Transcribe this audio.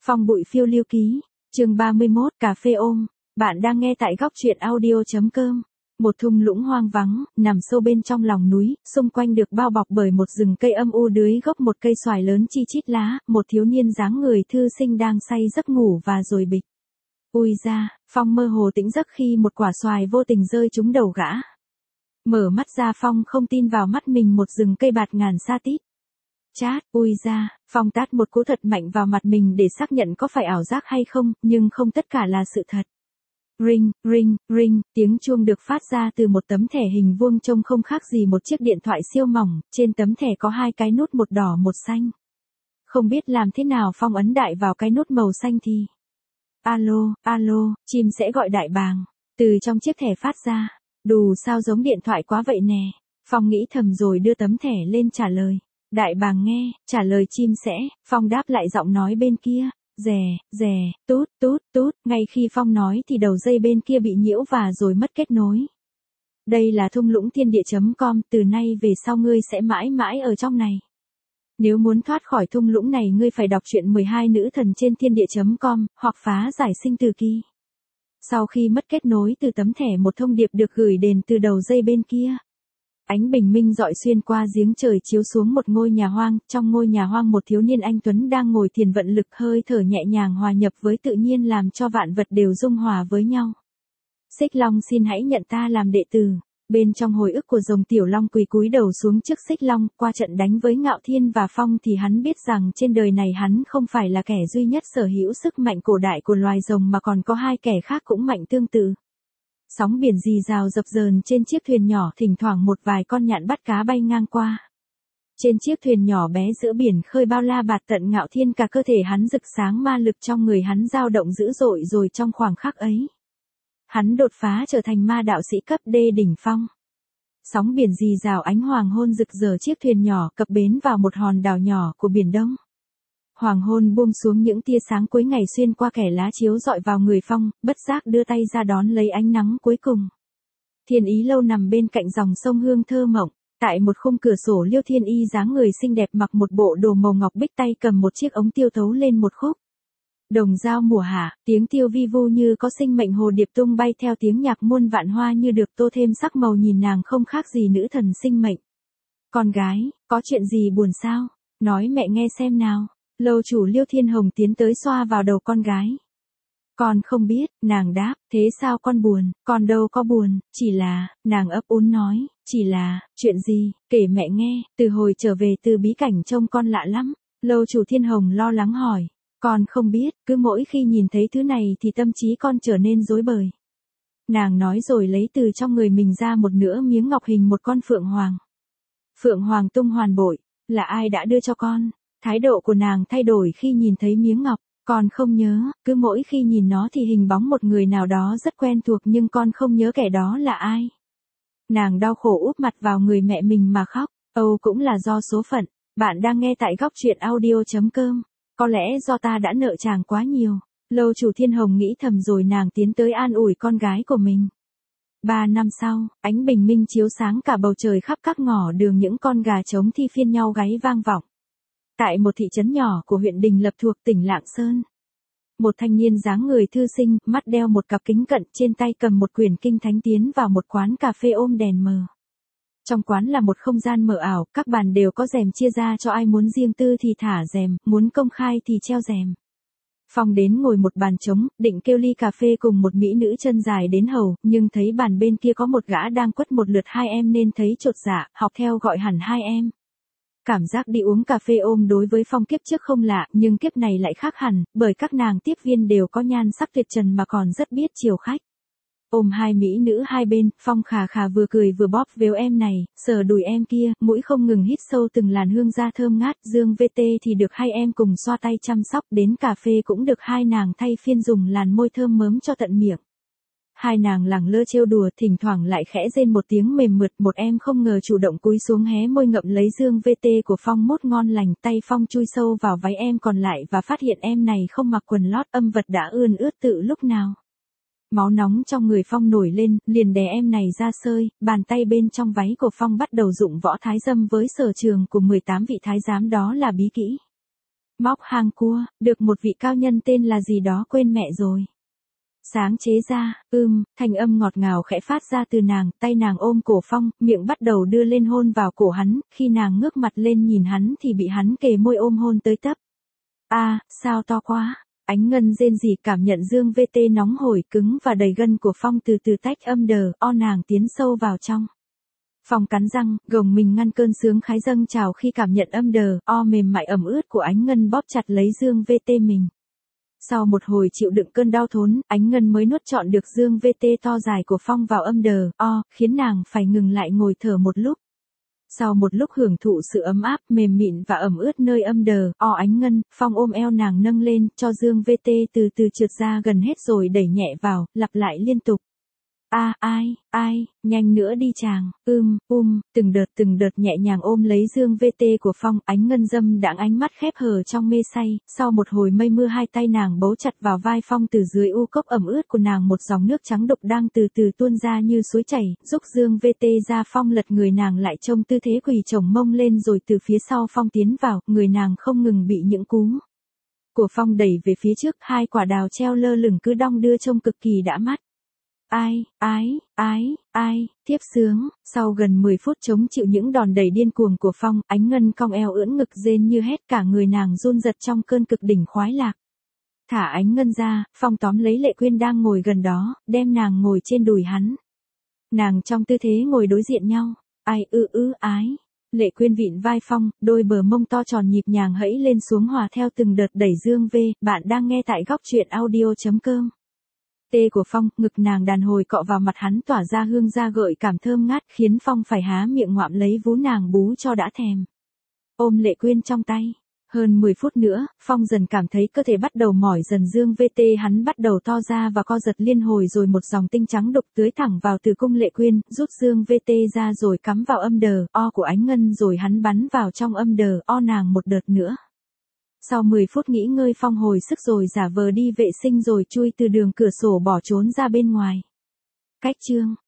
Phong bụi phiêu lưu ký, chương 31, cà phê ôm. Bạn đang nghe tại góc truyện audio.com. Một thung lũng hoang vắng, nằm sâu bên trong lòng núi, xung quanh được bao bọc bởi một rừng cây âm u dưới gốc một cây xoài lớn chi chít lá, một thiếu niên dáng người thư sinh đang say giấc ngủ và rồi bịch. Ui ra, Phong mơ hồ tỉnh giấc khi một quả xoài vô tình rơi trúng đầu gã. Mở mắt ra Phong không tin vào mắt mình, một rừng cây bạt ngàn sa tít. Chát, ui ra, Phong tát một cú thật mạnh vào mặt mình để xác nhận có phải ảo giác hay không, nhưng không, tất cả là sự thật. Ring, ring, ring, tiếng chuông được phát ra từ một tấm thẻ hình vuông trông không khác gì một chiếc điện thoại siêu mỏng, trên tấm thẻ có hai cái nút, một đỏ một xanh. Không biết làm thế nào Phong ấn đại vào cái nút màu xanh thì... Alo, alo, chim sẽ gọi đại bàng. Từ trong chiếc thẻ phát ra, đù sao giống điện thoại quá vậy nè. Phong nghĩ thầm rồi đưa tấm thẻ lên trả lời. Đại bàng nghe, trả lời chim sẽ, Phong đáp lại giọng nói bên kia, rè, rè, tút, tút, tút, ngay khi Phong nói thì đầu dây bên kia bị nhiễu và rồi mất kết nối. Đây là thung lũng thiên địa.com, từ nay về sau ngươi sẽ mãi mãi ở trong này. Nếu muốn thoát khỏi thung lũng này ngươi phải đọc truyện 12 nữ thần trên thiên địa.com, hoặc phá giải sinh tử kỳ. Sau khi mất kết nối từ tấm thẻ, một thông điệp được gửi đến từ đầu dây bên kia. Ánh bình minh rọi xuyên qua giếng trời chiếu xuống một ngôi nhà hoang, trong ngôi nhà hoang một thiếu niên anh tuấn đang ngồi thiền vận lực, hơi thở nhẹ nhàng hòa nhập với tự nhiên làm cho vạn vật đều dung hòa với nhau. Xích Long xin hãy nhận ta làm đệ tử. Bên trong hồi ức của rồng Tiểu Long quỳ cúi đầu xuống trước Xích Long, qua trận đánh với Ngạo Thiên và Phong thì hắn biết rằng trên đời này hắn không phải là kẻ duy nhất sở hữu sức mạnh cổ đại của loài rồng mà còn có hai kẻ khác cũng mạnh tương tự. Sóng biển rì rào dập dờn trên chiếc thuyền nhỏ, thỉnh thoảng một vài con nhạn bắt cá bay ngang qua. Trên chiếc thuyền nhỏ bé giữa biển khơi bao la bạt tận, Ngạo Thiên cả cơ thể hắn rực sáng, ma lực trong người hắn dao động dữ dội, rồi trong khoảng khắc ấy, hắn đột phá trở thành ma đạo sĩ cấp D đỉnh phong. Sóng biển rì rào, ánh hoàng hôn rực rỡ, chiếc thuyền nhỏ cập bến vào một hòn đảo nhỏ của Biển Đông. Hoàng hôn buông xuống, những tia sáng cuối ngày xuyên qua kẽ lá chiếu rọi vào người Phong, bất giác đưa tay ra đón lấy ánh nắng cuối cùng. Thiên Ý Lâu nằm bên cạnh dòng sông hương thơ mộng, tại một khung cửa sổ, Liêu Thiên Y dáng người xinh đẹp mặc một bộ đồ màu ngọc bích, tay cầm một chiếc ống tiêu tấu lên một khúc. Đồng dao mùa hạ, tiếng tiêu vi vu như có sinh mệnh, hồ điệp tung bay theo tiếng nhạc, muôn vạn hoa như được tô thêm sắc màu, nhìn nàng không khác gì nữ thần sinh mệnh. Con gái, có chuyện gì buồn sao? Nói mẹ nghe xem nào. Lâu chủ Liêu Thiên Hồng tiến tới xoa vào đầu con gái. Con không biết, nàng đáp, thế sao con buồn? Con đâu có buồn, chỉ là, nàng ấp úng nói, chỉ là, chuyện gì, kể mẹ nghe, từ hồi trở về từ bí cảnh trông con lạ lắm. Lâu chủ Thiên Hồng lo lắng hỏi, con không biết, cứ mỗi khi nhìn thấy thứ này thì tâm trí con trở nên rối bời. Nàng nói rồi lấy từ trong người mình ra một nửa miếng ngọc hình một con phượng hoàng. Phượng hoàng tung hoàn bội, là ai đã đưa cho con? Thái độ của nàng thay đổi khi nhìn thấy miếng ngọc, con không nhớ, cứ mỗi khi nhìn nó thì hình bóng một người nào đó rất quen thuộc, nhưng con không nhớ kẻ đó là ai. Nàng đau khổ úp mặt vào người mẹ mình mà khóc, âu cũng là do số phận. Bạn đang nghe tại góc truyện audio.com. Có lẽ do ta đã nợ chàng quá nhiều. Lâu chủ Thiên Hồng nghĩ thầm, rồi nàng tiến tới an ủi con gái của mình. 3 năm sau, ánh bình minh chiếu sáng cả bầu trời, khắp các ngõ đường những con gà trống thi phiên nhau gáy vang vọng. Tại một thị trấn nhỏ của huyện Đình Lập thuộc tỉnh Lạng Sơn, một thanh niên dáng người thư sinh, mắt đeo một cặp kính cận, trên tay cầm một quyển kinh thánh, tiến vào một quán cà phê ôm đèn mờ. Trong quán là một không gian mờ ảo, các bàn đều có rèm chia ra cho ai muốn riêng tư thì thả rèm, muốn công khai thì treo rèm. Phong đến ngồi một bàn trống, định kêu ly cà phê cùng một mỹ nữ chân dài đến hầu, nhưng thấy bàn bên kia có một gã đang quất một lượt 2 em nên thấy chột dạ, học theo gọi hẳn 2 em. Cảm giác đi uống cà phê ôm đối với Phong kiếp trước không lạ, nhưng kiếp này lại khác hẳn, bởi các nàng tiếp viên đều có nhan sắc tuyệt trần mà còn rất biết chiều khách. Ôm 2 mỹ nữ hai bên, Phong khà khà vừa cười vừa bóp véo em này, sờ đùi em kia, mũi không ngừng hít sâu từng làn hương da thơm ngát. Dương VT thì được 2 em cùng xoa tay chăm sóc, đến cà phê cũng được 2 nàng thay phiên dùng làn môi thơm mớm cho tận miệng. 2 nàng lẳng lơ trêu đùa, thỉnh thoảng lại khẽ rên một tiếng mềm mượt. Một em không ngờ chủ động cúi xuống hé môi ngậm lấy dương VT của Phong mốt ngon lành. Tay Phong chui sâu vào váy em còn lại và phát hiện em này không mặc quần lót, âm vật đã ươn ướt từ lúc nào. Máu nóng trong người Phong nổi lên, liền đè em này ra sơi, bàn tay bên trong váy của Phong bắt đầu dụng võ thái dâm với sở trường của 18 vị thái giám, đó là bí kỹ. Móc hang cua, được một vị cao nhân tên là gì đó quên mẹ rồi. Sáng chế ra, thanh âm ngọt ngào khẽ phát ra từ nàng, tay nàng ôm cổ Phong, miệng bắt đầu đưa lên hôn vào cổ hắn, khi nàng ngước mặt lên nhìn hắn thì bị hắn kề môi ôm hôn tới tấp. Sao to quá. Ánh Ngân rên rỉ cảm nhận dương VT nóng hổi cứng và đầy gân của Phong từ từ tách âm đờ, nàng tiến sâu vào trong. Phong cắn răng, gồng mình ngăn cơn sướng khái dâng trào khi cảm nhận âm đờ, mềm mại ẩm ướt của Ánh Ngân bóp chặt lấy dương VT mình. Sau một hồi chịu đựng cơn đau thốn, Ánh Ngân mới nuốt trọn được dương VT to dài của Phong vào âm đờ, khiến nàng phải ngừng lại ngồi thở một lúc. Sau một lúc hưởng thụ sự ấm áp, mềm mịn và ẩm ướt nơi âm đờ, Ánh Ngân, Phong ôm eo nàng nâng lên, cho dương VT từ từ trượt ra gần hết rồi đẩy nhẹ vào, lặp lại liên tục. Ai, nhanh nữa đi chàng, từng đợt nhẹ nhàng ôm lấy dương VT của Phong, Ánh Ngân dâm đãng ánh mắt khép hờ trong mê say, sau một hồi mây mưa hai tay nàng bấu chặt vào vai Phong từ dưới u cốc ẩm ướt của nàng một dòng nước trắng đục đang từ từ tuôn ra như suối chảy, giúp dương VT ra Phong lật người nàng lại trông tư thế quỳ chồng mông lên rồi từ phía sau Phong tiến vào, người nàng không ngừng bị những cú của Phong đẩy về phía trước, hai quả đào treo lơ lửng cứ đong đưa trông cực kỳ đã mắt. Tiếp sướng, sau gần 10 phút chống chịu những đòn đẩy điên cuồng của Phong, Ánh Ngân cong eo ưỡn ngực rên như hét cả người nàng run rật trong cơn cực đỉnh khoái lạc. Thả Ánh Ngân ra, Phong tóm lấy Lệ Quyên đang ngồi gần đó, đem nàng ngồi trên đùi hắn. Nàng trong tư thế ngồi đối diện nhau, Lệ Quyên vịn vai Phong, đôi bờ mông to tròn nhịp nhàng hẫy lên xuống hòa theo từng đợt đẩy dương V, bạn đang nghe tại góc truyện audio.com. Tê của Phong, ngực nàng đàn hồi cọ vào mặt hắn tỏa ra hương da gợi cảm thơm ngát khiến Phong phải há miệng ngoạm lấy vú nàng bú cho đã thèm. Ôm Lệ Quyên trong tay. Hơn 10 phút nữa, Phong dần cảm thấy cơ thể bắt đầu mỏi dần dương VT hắn bắt đầu to ra và co giật liên hồi rồi một dòng tinh trắng đục tưới thẳng vào tử cung Lệ Quyên, rút dương VT ra rồi cắm vào âm đờ, của Ánh Ngân rồi hắn bắn vào trong âm đờ, nàng một đợt nữa. Sau 10 phút nghỉ ngơi Phong hồi sức rồi giả vờ đi vệ sinh rồi chui từ đường cửa sổ bỏ trốn ra bên ngoài. Cách chương